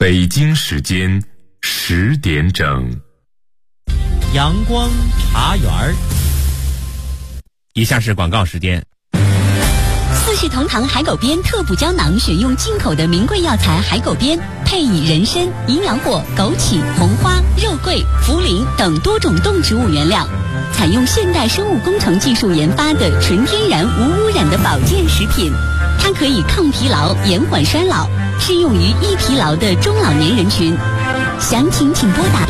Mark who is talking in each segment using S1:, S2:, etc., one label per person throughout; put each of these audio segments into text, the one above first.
S1: 北京时间10点整，
S2: 阳光茶园儿。以下是广告时间。
S3: 四世同堂海狗鞭特补胶囊选用进口的名贵药材海狗鞭，配以人参、营养果、枸杞、红花、肉桂、茯苓等多种动植物原料，采用现代生物工程技术研发的纯天然无污染的保健食品。它可以抗疲劳、延缓衰老，适用于易疲劳的中老年人群。详情请拨打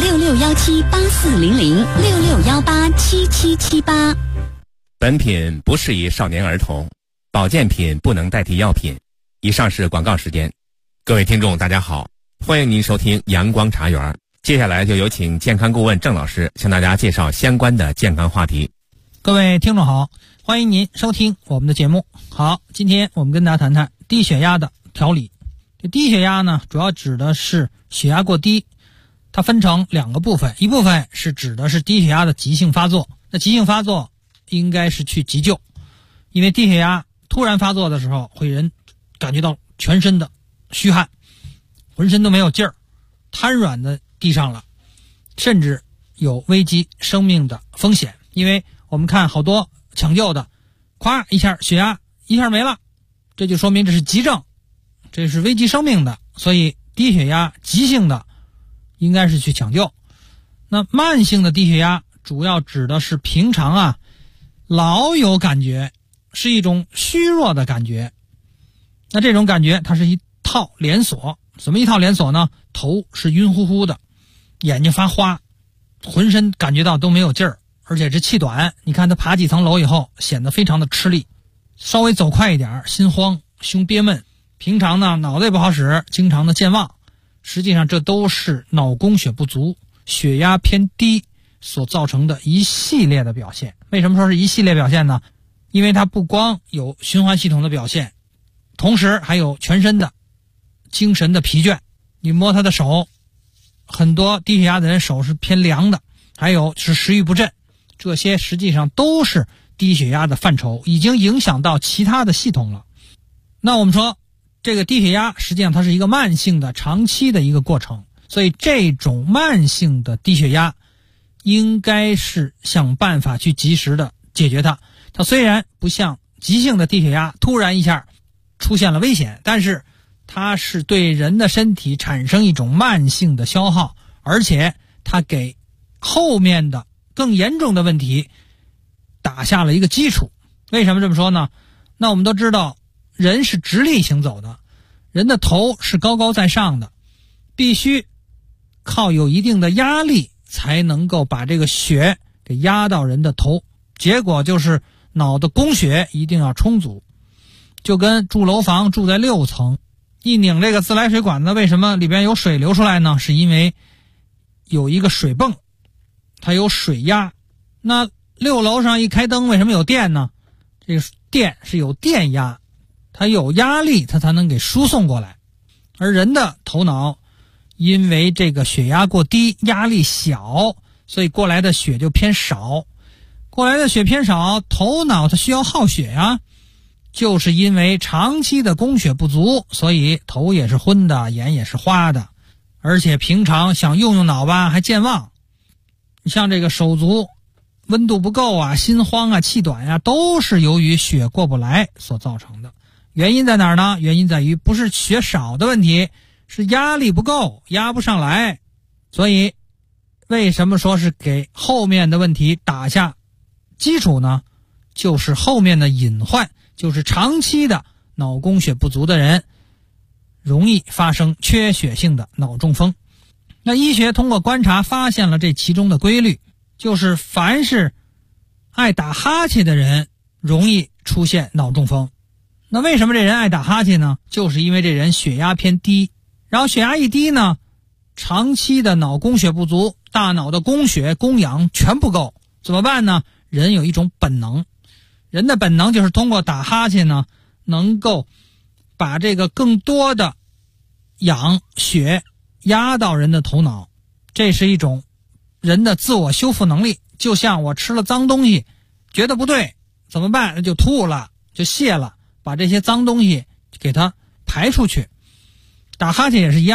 S3: 6617840066187778。
S2: 本品不适宜少年儿童，保健品不能代替药品。以上是广告时间。各位听众大家好，欢迎您收听阳光茶园。接下来就有请健康顾问郑老师向大家介绍相关的健康话题。
S4: 各位听众好，欢迎您收听我们的节目。好，今天我们跟大家谈谈低血压的调理。这低血压呢，主要指的是血压过低，它分成两个部分，一部分是指的是低血压的急性发作。那急性发作应该是去急救，因为低血压突然发作的时候，会人感觉到全身的虚汗，浑身都没有劲儿，瘫软的地上了，甚至有危及生命的风险。因为我们看好多抢救的，咵一下血压一下没了，这就说明这是急症，这是危及生命的。所以低血压急性的应该是去抢救。那慢性的低血压主要指的是平常老有感觉，是一种虚弱的感觉。那这种感觉它是一套连锁。什么一套连锁呢？头是晕乎乎的，眼睛发花，浑身感觉到都没有劲儿，而且是气短。你看他爬几层楼以后显得非常的吃力，稍微走快一点心慌，胸憋闷，平常呢脑袋不好使，经常的健忘。实际上这都是脑供血不足、血压偏低所造成的一系列的表现。为什么说是一系列表现呢？因为它不光有循环系统的表现，同时还有全身的精神的疲倦。你摸他的手，很多低血压的人手是偏凉的，还有是食欲不振，这些实际上都是低血压的范畴，已经影响到其他的系统了。那我们说这个低血压实际上它是一个慢性的长期的一个过程，所以这种慢性的低血压应该是想办法去及时的解决它。它虽然不像急性的低血压突然一下出现了危险，但是它是对人的身体产生一种慢性的消耗，而且它给后面的更严重的问题打下了一个基础。为什么这么说呢？那我们都知道人是直立行走的，人的头是高高在上的，必须靠有一定的压力才能够把这个血给压到人的头，结果就是脑的供血一定要充足。就跟住楼房住在6层，一拧这个自来水管子，为什么里边有水流出来呢？是因为有一个水泵，它有水压。那6楼上一开灯，为什么有电呢？这个电是有电压，它有压力它才能给输送过来。而人的头脑因为这个血压过低，压力小，所以过来的血就偏少。过来的血偏少，头脑它需要耗血呀，就是因为长期的供血不足，所以头也是昏的，眼也是花的，而且平常想用脑吧还健忘。你像这个手足温度不够啊，心慌啊，气短啊，都是由于血过不来所造成的。原因在哪儿呢？原因在于不是血少的问题，是压力不够，压不上来。所以为什么说是给后面的问题打下基础呢？就是后面的隐患，就是长期的脑供血不足的人容易发生缺血性的脑中风。那医学通过观察发现了这其中的规律，就是凡是爱打哈欠的人容易出现脑中风。那为什么这人爱打哈欠呢？就是因为这人血压偏低，然后血压一低呢，长期的脑供血不足，大脑的供血供氧全不够，怎么办呢？人有一种本能，人的本能就是通过打哈欠呢，能够把这个更多的氧血压到人的头脑，这是一种人的自我修复能力。就像我吃了脏东西觉得不对怎么办？那就吐了，就泻了，把这些脏东西给它排出去。打哈欠也是一样的，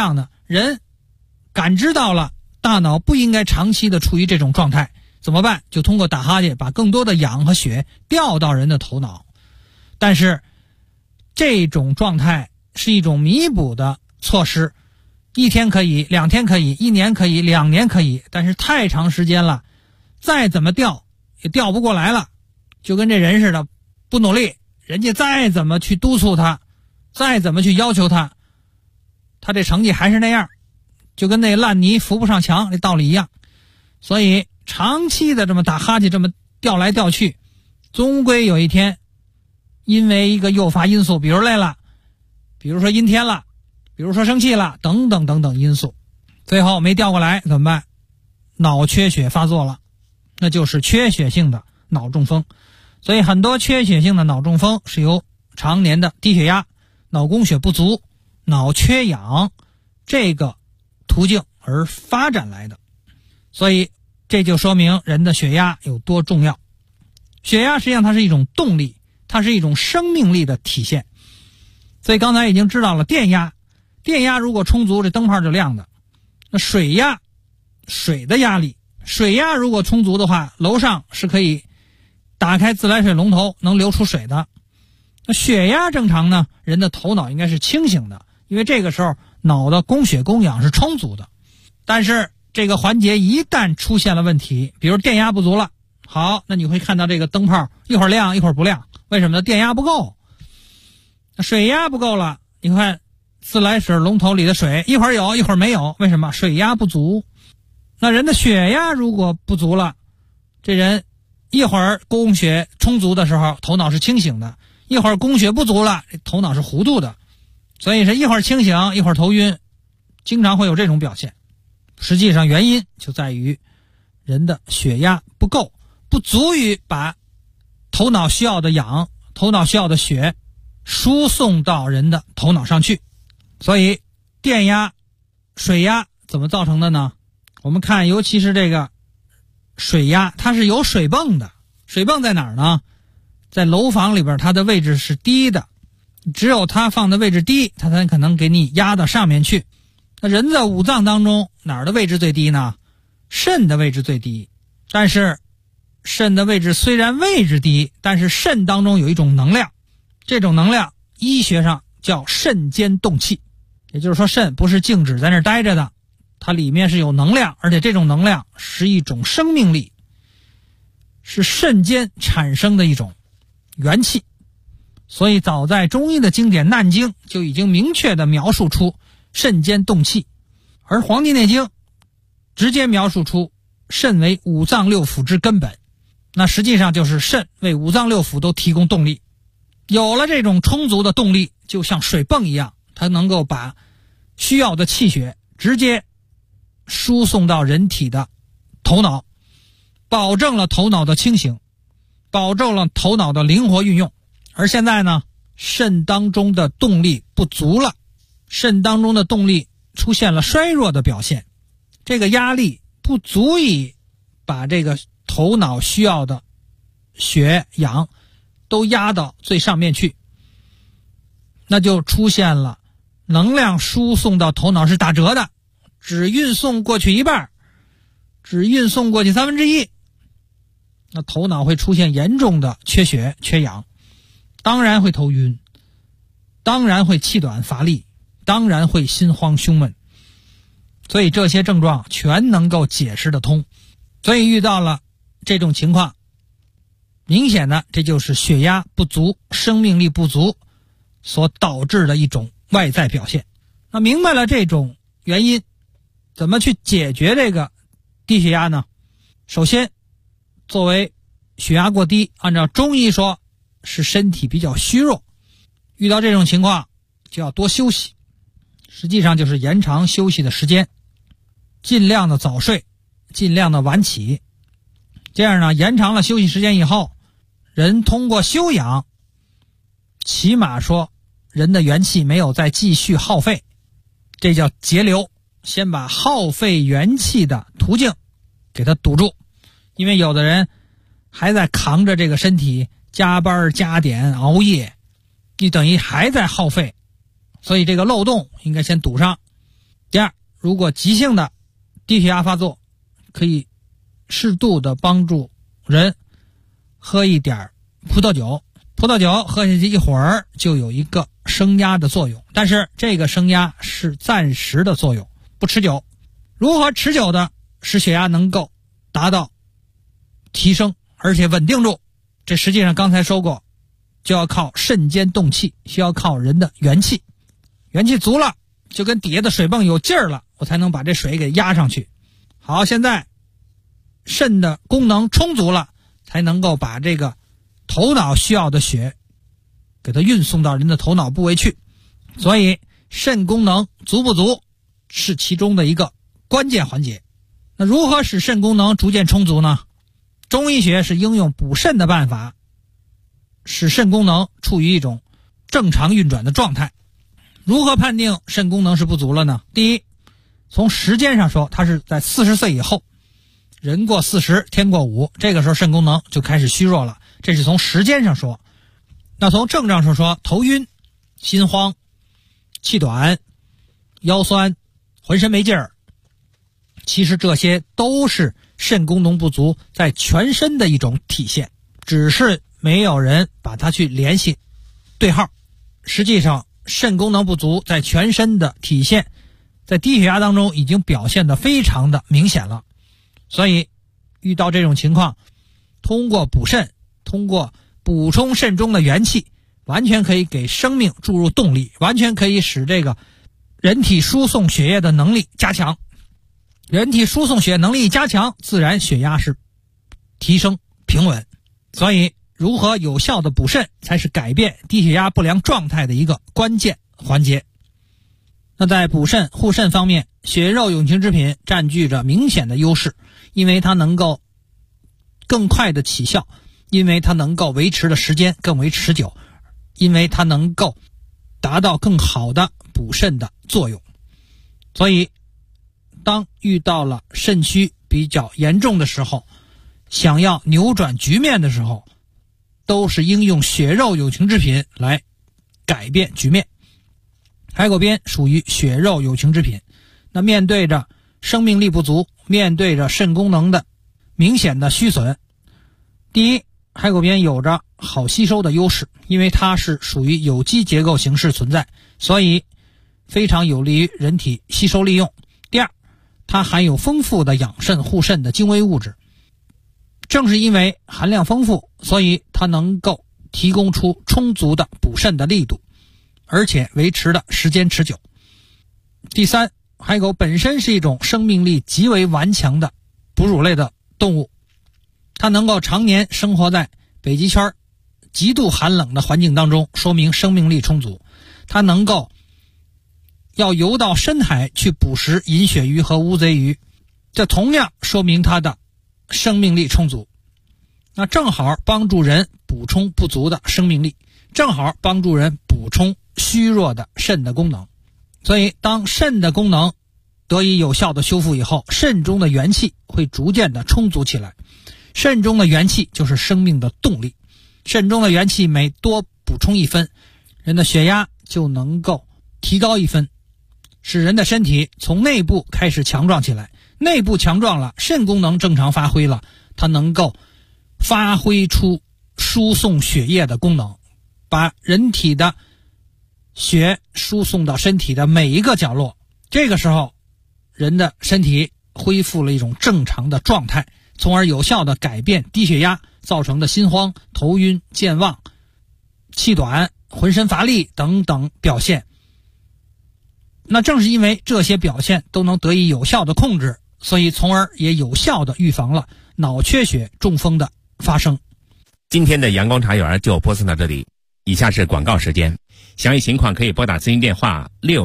S4: 人感知到了大脑不应该长期的处于这种状态，怎么办？就通过打哈欠把更多的氧和血调到人的头脑。但是这种状态是一种弥补的措施，1天可以，2天可以，1年可以，2年可以，但是太长时间了，再怎么调也调不过来了。就跟这人似的，不努力，人家再怎么去督促他，再怎么去要求他，他这成绩还是那样，就跟那烂泥扶不上墙这道理一样。所以长期的这么打哈欠，这么调来调去，终归有一天因为一个诱发因素，比如累了，比如说阴天了，比如说生气了，等等等等因素，最后没调过来怎么办？脑缺血发作了，那就是缺血性的脑中风。所以很多缺血性的脑中风是由常年的低血压、脑供血不足、脑缺氧这个途径而发展来的。所以这就说明人的血压有多重要。血压实际上它是一种动力，它是一种生命力的体现。所以刚才已经知道了电压如果充足，这灯泡就亮的。那水压，水的压力，水压如果充足的话，楼上是可以打开自来水龙头能流出水的。那血压正常呢，人的头脑应该是清醒的，因为这个时候脑的供血供氧是充足的。但是这个环节一旦出现了问题，比如电压不足了，好，那你会看到这个灯泡一会儿亮一会儿不亮，为什么呢？电压不够。那水压不够了，你看自来水龙头里的水一会儿有一会儿没有，为什么？水压不足。那人的血压如果不足了，这人一会儿供血充足的时候头脑是清醒的，一会儿供血不足了头脑是糊涂的，所以是一会儿清醒一会儿头晕，经常会有这种表现。实际上原因就在于人的血压不够，不足以把头脑需要的氧、头脑需要的血输送到人的头脑上去。所以电压、水压怎么造成的呢？我们看尤其是这个水压，它是有水泵的。水泵在哪儿呢？在楼房里边，它的位置是低的，只有它放的位置低，它才可能给你压到上面去。那人在五脏当中哪儿的位置最低呢？肾的位置最低。但是肾的位置虽然位置低，但是肾当中有一种能量，这种能量医学上叫肾间动气。也就是说肾不是静止在那儿待着的，它里面是有能量，而且这种能量是一种生命力，是肾间产生的一种元气。所以早在中医的经典《难经》就已经明确地描述出肾间动气，而《黄帝内经》直接描述出肾为五脏六腑之根本，那实际上就是肾为五脏六腑都提供动力。有了这种充足的动力，就像水泵一样，它能够把需要的气血直接输送到人体的头脑，保证了头脑的清醒，保证了头脑的灵活运用。而现在呢，肾当中的动力不足了，肾当中的动力出现了衰弱的表现，这个压力不足以把这个头脑需要的血氧都压到最上面去，那就出现了能量输送到头脑是打折的，只运送过去一半，只运送过去1/3，那头脑会出现严重的缺血缺氧，当然会头晕，当然会气短乏力，当然会心慌胸闷。所以这些症状全能够解释得通。所以遇到了这种情况，明显的这就是血压不足、生命力不足所导致的一种外在表现。那明白了这种原因，怎么去解决这个低血压呢？首先，作为血压过低，按照中医说是身体比较虚弱，遇到这种情况就要多休息，实际上就是延长休息的时间，尽量的早睡，尽量的晚起。这样呢，延长了休息时间以后，人通过休养，起码说人的元气没有再继续耗费，这叫节流，先把耗费元气的途径给它堵住。因为有的人还在扛着这个身体加班加点熬夜，你等于还在耗费，所以这个漏洞应该先堵上。第二， 如果急性的低血压发作，可以适度的帮助人喝一点葡萄酒。葡萄酒喝下去一会儿就有一个升压的作用，但是这个升压是暂时的作用，不持久。如何持久的使血压能够达到提升而且稳定住，这实际上刚才说过，就要靠肾间动气，需要靠人的元气。元气足了，就跟底下的水泵有劲儿了，我才能把这水给压上去。好，现在肾的功能充足了，才能够把这个头脑需要的血给它运送到人的头脑部位去。所以肾功能足不足是其中的一个关键环节。那如何使肾功能逐渐充足呢？中医学是应用补肾的办法，使肾功能处于一种正常运转的状态。如何判定肾功能是不足了呢？第一，从时间上说，它是在40岁以后，人过40天过5，这个时候肾功能就开始虚弱了，这是从时间上说。那从症状上说，头晕、心慌、气短、腰酸、浑身没劲儿，其实这些都是肾功能不足在全身的一种体现，只是没有人把它去联系对号。实际上肾功能不足在全身的体现，在低血压当中已经表现得非常的明显了。所以遇到这种情况，通过补肾，通过补充肾中的元气，完全可以给生命注入动力，完全可以使这个人体输送血液的能力加强。人体输送血液能力加强，自然血压是提升平稳。所以如何有效的补肾，才是改变低血压不良状态的一个关键环节。那在补肾护肾方面，血肉有情之品占据着明显的优势，因为它能够更快的起效，因为它能够维持的时间更为持久，因为它能够达到更好的补肾的作用。所以当遇到了肾虚比较严重的时候，想要扭转局面的时候，都是应用血肉有情之品来改变局面。海狗鞭属于血肉有情之品，那面对着生命力不足，面对着肾功能的明显的虚损，第一，海狗鞭有着好吸收的优势，因为它是属于有机结构形式存在，所以非常有利于人体吸收利用。第二，它含有丰富的养肾护肾的精微物质，正是因为含量丰富，所以它能够提供出充足的补肾的力度，而且维持的时间持久。第三，海狗本身是一种生命力极为顽强的哺乳类的动物，它能够常年生活在北极圈极度寒冷的环境当中，说明生命力充足。它能够要游到深海去捕食银鳕鱼和乌贼鱼，这同样说明它的生命力充足。那正好帮助人补充不足的生命力，正好帮助人补充虚弱的肾的功能。所以当肾的功能得以有效的修复以后，肾中的元气会逐渐的充足起来。肾中的元气就是生命的动力，肾中的元气每多补充1分，人的血压就能够提高1分，使人的身体从内部开始强壮起来。内部强壮了，肾功能正常发挥了，它能够发挥出输送血液的功能，把人体的血输送到身体的每一个角落。这个时候人的身体恢复了一种正常的状态，从而有效地改变低血压造成的心慌、头晕、健忘、气短、浑身乏力等等表现。那正是因为这些表现都能得以有效的控制，所以从而也有效地预防了脑缺血、中风的发生。
S2: 今天的阳光茶园就播送到这里，以下是广告时间。详细情况可以拨打咨询电话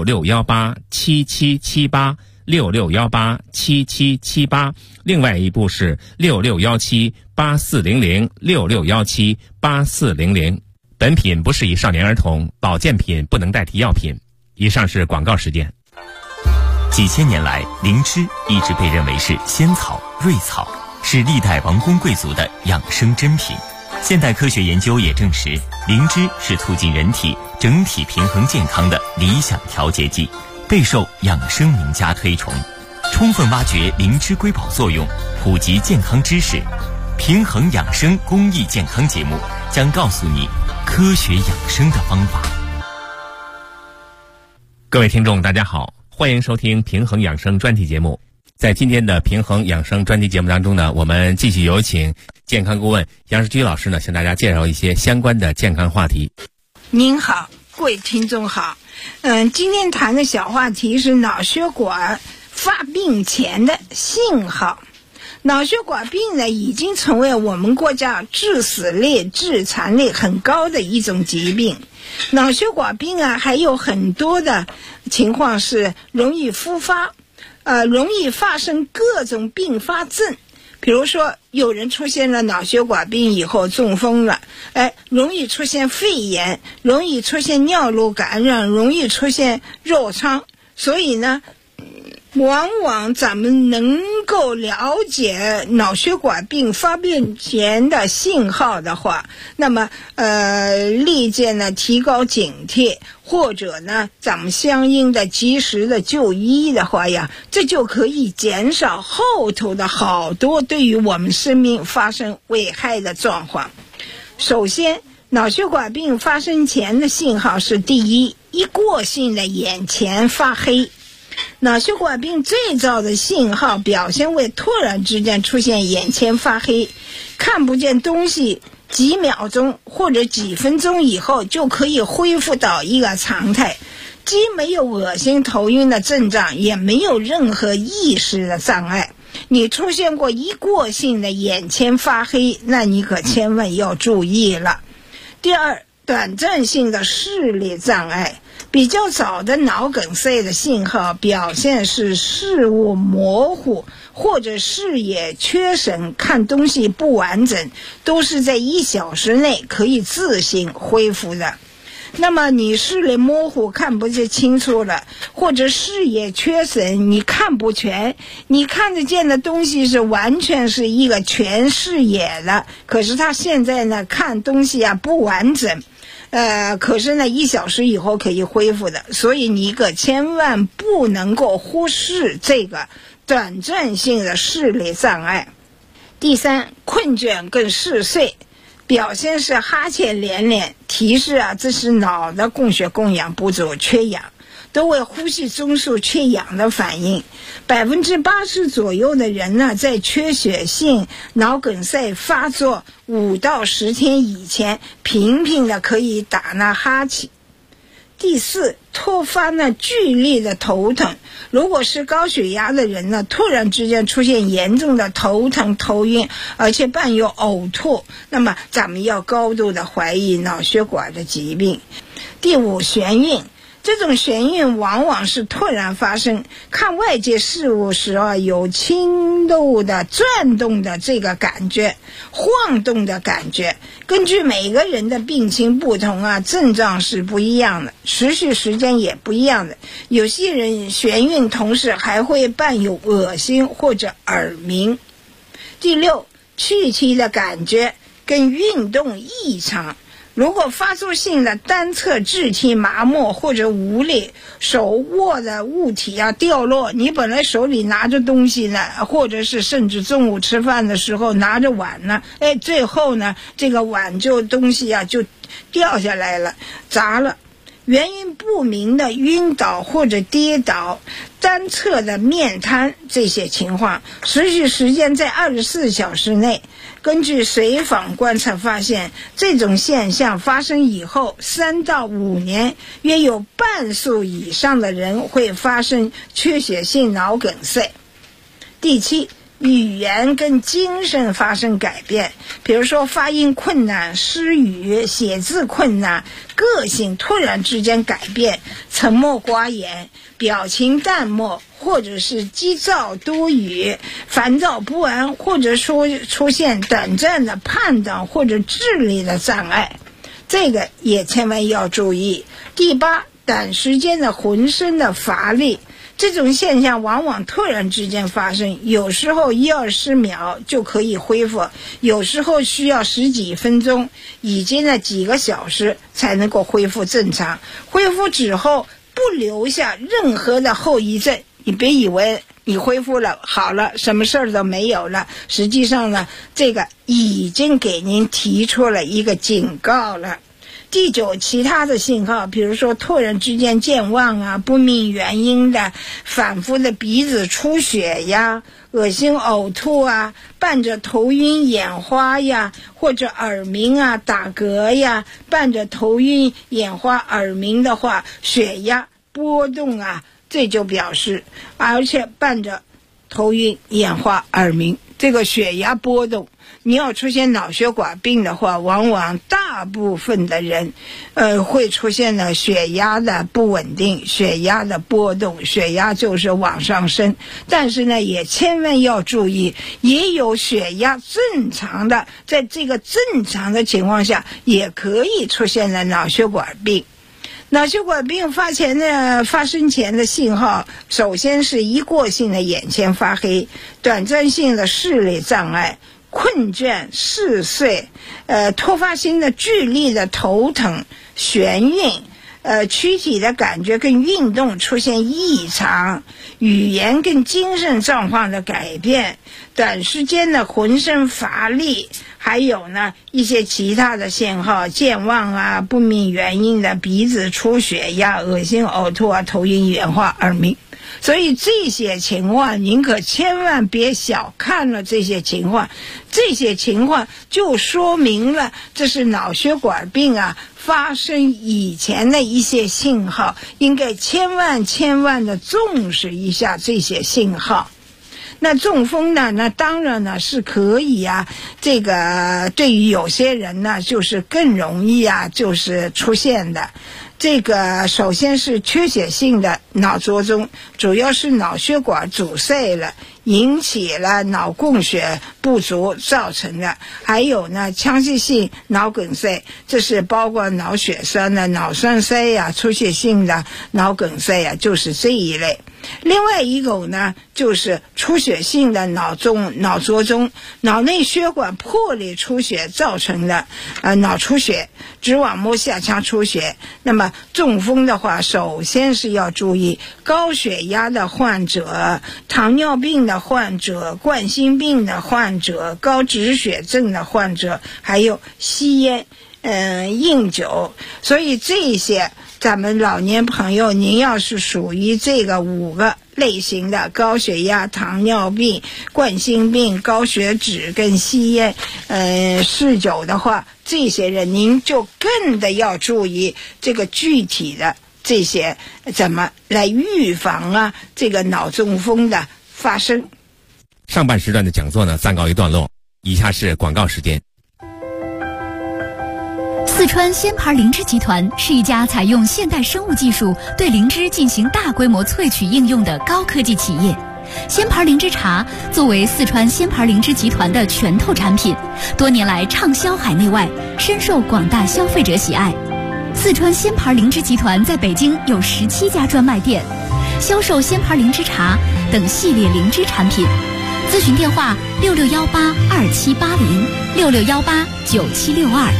S2: 66187778 66187778，另外一部是66178400 66178400。本品不适宜少年儿童，保健品不能代替药品。以上是广告时间。
S5: 几千年来，灵芝一直被认为是仙草、瑞草，是历代王公贵族的养生珍品。现代科学研究也证实，灵芝是促进人体整体平衡健康的理想调节剂。 备受养生名家推崇。充分挖掘灵芝瑰宝作用，普及健康知识，平衡养生公益健康节目将告诉你科学养生的方法。
S2: 各位听众大家好，欢迎收听平衡养生专题节目。在今天的平衡养生专题节目当中呢，我们继续有请健康顾问杨世居老师呢，向大家介绍一些相关的健康话题。
S6: 您好，各位听众好。今天谈的小话题是脑血管发病前的信号。脑血管病呢，已经成为我们国家致死率、致残率很高的一种疾病。脑血管病啊，还有很多的情况是容易复发，容易发生各种并发症。比如说，有人出现了脑血管病以后中风了，容易出现肺炎，容易出现尿路感染，容易出现肉疮。所以呢，往往咱们能够了解脑血管病发病前的信号的话，那么立见呢提高警惕，或者呢咱们相应的及时的就医的话呀，这就可以减少后头的好多对于我们生命发生危害的状况。首先，脑血管病发生前的信号是：第一过性的眼前发黑。脑血管病最早的信号表现为突然之间出现眼前发黑，看不见东西，几秒钟或者几分钟以后就可以恢复到一个常态，既没有恶心头晕的症状，也没有任何意识的障碍。你出现过一过性的眼前发黑，那你可千万要注意了。第二，短暂性的视力障碍。比较早的脑梗塞的信号表现是视物模糊或者视野缺损，看东西不完整，都是在1小时内可以自行恢复的。那么你视力模糊，看不清楚了，或者视野缺损，你看不全，你看得见的东西是完全是一个全视野的，可是他现在呢看东西不完整，可是呢1小时以后可以恢复的，所以你可千万不能够忽视这个短暂性的视力障碍。第三，困倦跟嗜睡，表现是哈欠连连，提示这是脑的供血供氧不足，缺氧，都为呼吸中枢缺氧的反应。80%左右的人呢，在缺血性脑梗塞发作5到10天以前，频频的可以打那哈欠。第四，突发剧烈的头疼。如果是高血压的人呢，突然之间出现严重的头疼头晕，而且伴有呕吐，那么咱们要高度的怀疑脑血管的疾病。第五，眩晕。这种眩晕往往是突然发生，看外界事物时有轻度的转动的这个感觉，晃动的感觉。根据每个人的病情不同症状是不一样的，持续时间也不一样的。有些人眩晕同时还会伴有恶心或者耳鸣。第六，躯体的感觉跟运动异常。如果发作性的单侧肢体麻木或者无力，手握的物体掉落，你本来手里拿着东西呢，或者是甚至中午吃饭的时候拿着碗呢，最后呢这个碗东西就掉下来了，砸了。原因不明的晕倒或者跌倒，单侧的面瘫，这些情况持续时间在24小时内。根据随访观察发现，这种现象发生以后3到5年，约有半数以上的人会发生缺血性脑梗塞。第七，语言跟精神发生改变，比如说发音困难、失语、写字困难，个性突然之间改变，沉默寡言，表情淡漠，或者是急躁多语，烦躁不安，或者说出现短暂的判断或者智力的障碍，这个也千万要注意。第八，短时间的浑身的乏力，这种现象往往突然之间发生，有时候1-20秒就可以恢复，有时候需要10几分钟，以及几个小时才能够恢复正常。恢复之后不留下任何的后遗症。你别以为你恢复了好了，什么事儿都没有了，实际上呢，这个已经给您提出了一个警告了。第9，其他的信号，比如说突然之间健忘啊，不明原因的反复的鼻子出血呀，恶心呕吐啊，伴着头晕眼花呀，或者耳鸣啊打嗝呀，伴着头晕眼花耳鸣的话，血压波动啊，这就表示，而且伴着头晕眼花耳鸣，这个血压波动，你要出现脑血管病的话，往往大部分的人会出现了血压的不稳定，血压的波动，血压就是往上升。但是呢，也千万要注意，也有血压正常的，在这个正常的情况下也可以出现了脑血管病。脑血管病发生前的信号，首先是一过性的眼前发黑，短暂性的视力障碍，困倦嗜睡，突发性的剧烈的头疼眩晕，躯体的感觉跟运动出现异常，语言跟精神状况的改变，短时间的浑身乏力，还有呢一些其他的信号，健忘啊，不明原因的鼻子出血呀，恶心呕吐啊，头晕眼花耳鸣。所以这些情况您可千万别小看了，这些情况就说明了这是脑血管病啊发生以前的一些信号，应该千万的重视一下这些信号。那中风呢，那当然呢是可以啊，这个对于有些人呢就是更容易啊就是出现的。这个首先是缺血性的脑卒中，主要是脑血管阻塞了，引起了脑供血不足造成的。还有呢，腔隙性脑梗塞，这是包括脑血栓的脑栓塞呀，出血性的脑梗塞呀，就是这一类。另外一种呢，就是出血性的脑卒中，脑内血管破裂出血造成的脑出血，直网膜下腔出血。那么中风的话，首先是要注意高血压的患者、糖尿病的患者、冠心病的患者、高脂血症的患者，还有吸烟饮酒。所以这些咱们老年朋友，您要是属于这个5个类型的，高血压、糖尿病、冠心病、高血脂跟吸烟嗜酒的话，这些人您就更的要注意这个具体的这些怎么来预防啊这个脑中风的发生。
S2: 上半时段的讲座呢暂告一段落，以下是广告时间。
S7: 四川仙牌灵芝集团是一家采用现代生物技术对灵芝进行大规模萃取应用的高科技企业。仙牌灵芝茶作为四川仙牌灵芝集团的拳头产品，多年来畅销海内外，深受广大消费者喜爱。四川仙牌灵芝集团在北京有17家专卖店，销售仙牌灵芝茶等系列灵芝产品。咨询电话66182780，66189762。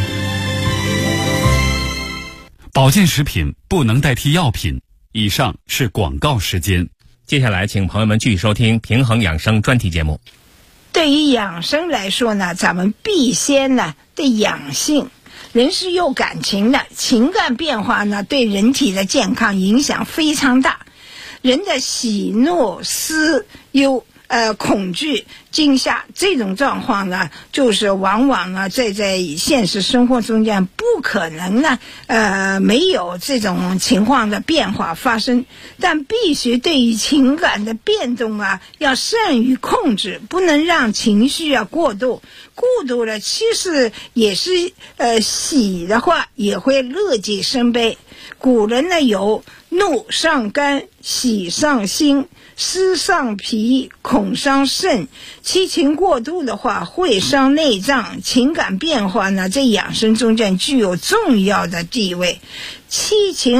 S1: 保健食品不能代替药品。以上是广告时间。
S2: 接下来请朋友们继续收听平衡养生专题节目。
S6: 对于养生来说呢，咱们必先呢对养性。人是有感情的，情感变化呢对人体的健康影响非常大。人的喜怒思忧恐惧惊吓这种状况呢，就是往往呢在现实生活中间不可能呢没有这种情况的变化发生，但必须对于情感的变动啊要善于控制，不能让情绪啊过度了，其实也是喜的话也会乐极生悲。古人呢有怒伤肝，喜伤心，思伤脾，恐伤肾。七情过度的话会伤内脏。情感变化呢在养生中间具有重要的地位。七情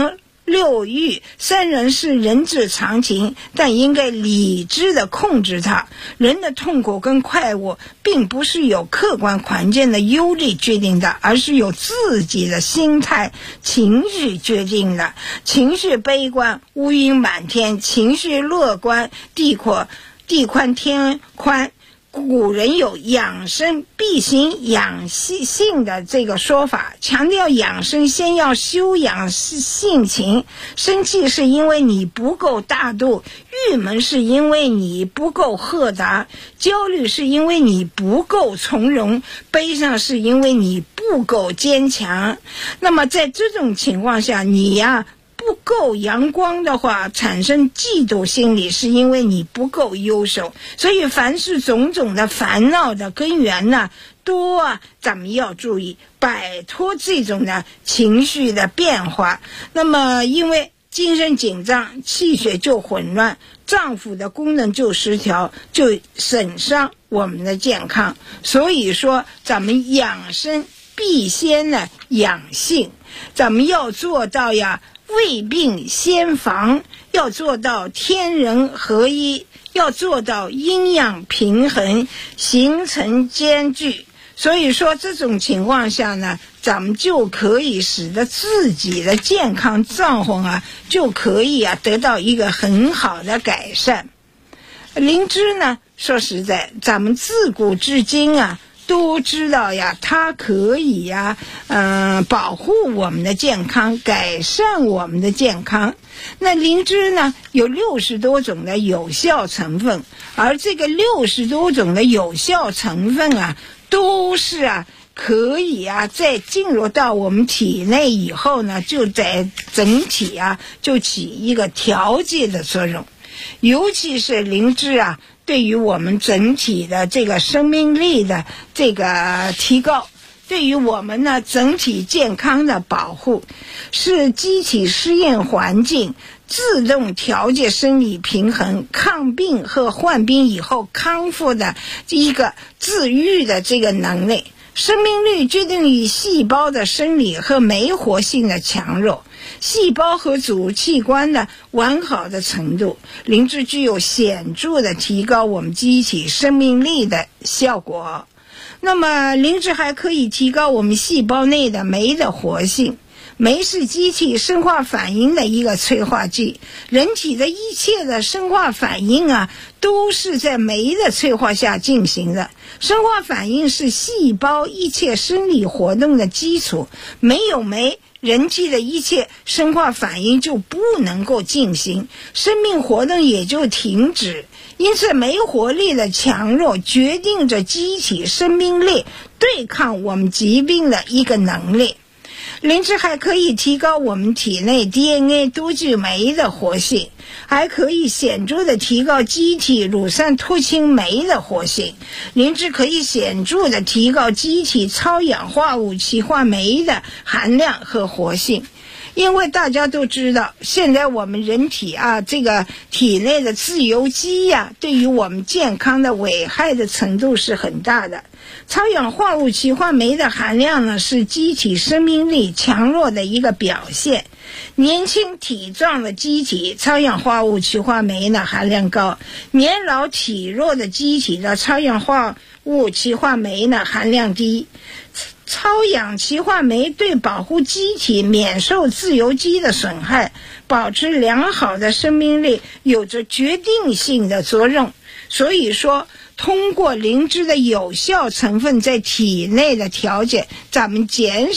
S6: 六欲三人是人之常情，但应该理智的控制它。人的痛苦跟快乐并不是由客观环境的优劣决定的，而是由自己的心态情绪决定的。情绪悲观乌云满天，情绪乐观地宽天宽。古人有养生必行养性的这个说法，强调养生先要修养性情。生气是因为你不够大度，郁闷是因为你不够豁达，焦虑是因为你不够从容，悲伤是因为你不够坚强。那么在这种情况下，你不够阳光的话，产生嫉妒心理是因为你不够优秀。所以凡是种种的烦恼的根源呢，都咱们要注意摆脱这种的情绪的变化。那么因为精神紧张，气血就混乱，脏腑的功能就失调，就损伤我们的健康。所以说咱们养生必先养性，咱们要做到未病先防，要做到天人合一，要做到阴阳平衡，形成兼具。所以说这种情况下呢，咱们就可以使得自己的健康状况就可以得到一个很好的改善。灵芝呢，说实在，咱们自古至今都知道它可以保护我们的健康，改善我们的健康。那灵芝呢，有60多种的有效成分，而这个60多种的有效成分都是可以在进入到我们体内以后呢，就在整体就起一个调节的作用。尤其是灵芝对于我们整体的这个生命力的这个提高，对于我们呢整体健康的保护，是机体适应环境，自动调节生理平衡，抗病和患病以后康复的一个自愈的这个能力。生命力决定于细胞的生理和酶活性的强弱，细胞和主器官的完好的程度。灵芝具有显著的提高我们机体生命力的效果。那么灵芝还可以提高我们细胞内的酶的活性。酶是机体生化反应的一个催化剂，人体的一切的生化反应都是在酶的催化下进行的。生化反应是细胞一切生理活动的基础，没有酶，人体的一切生化反应就不能够进行，生命活动也就停止。因此酶活力的强弱决定着机体生命力对抗我们疾病的一个能力。灵芝还可以提高我们体内 DNA 多聚酶的活性，还可以显著的提高机体乳酸脱氢酶的活性。灵芝可以显著的提高机体超氧化物歧化酶的含量和活性。因为大家都知道，现在我们人体这个体内的自由基对于我们健康的危害的程度是很大的。超氧化物歧化酶的含量呢，是机体生命力强弱的一个表现。年轻体壮的机体超氧化物歧化酶呢含量高，年老体弱的机体的超氧化物歧化酶呢含量低。超氧歧化酶对保护机体免受自由基的损害，保持良好的生命力有着决定性的作用。所以说，通过灵芝的有效成分在体内的调节，咱们减少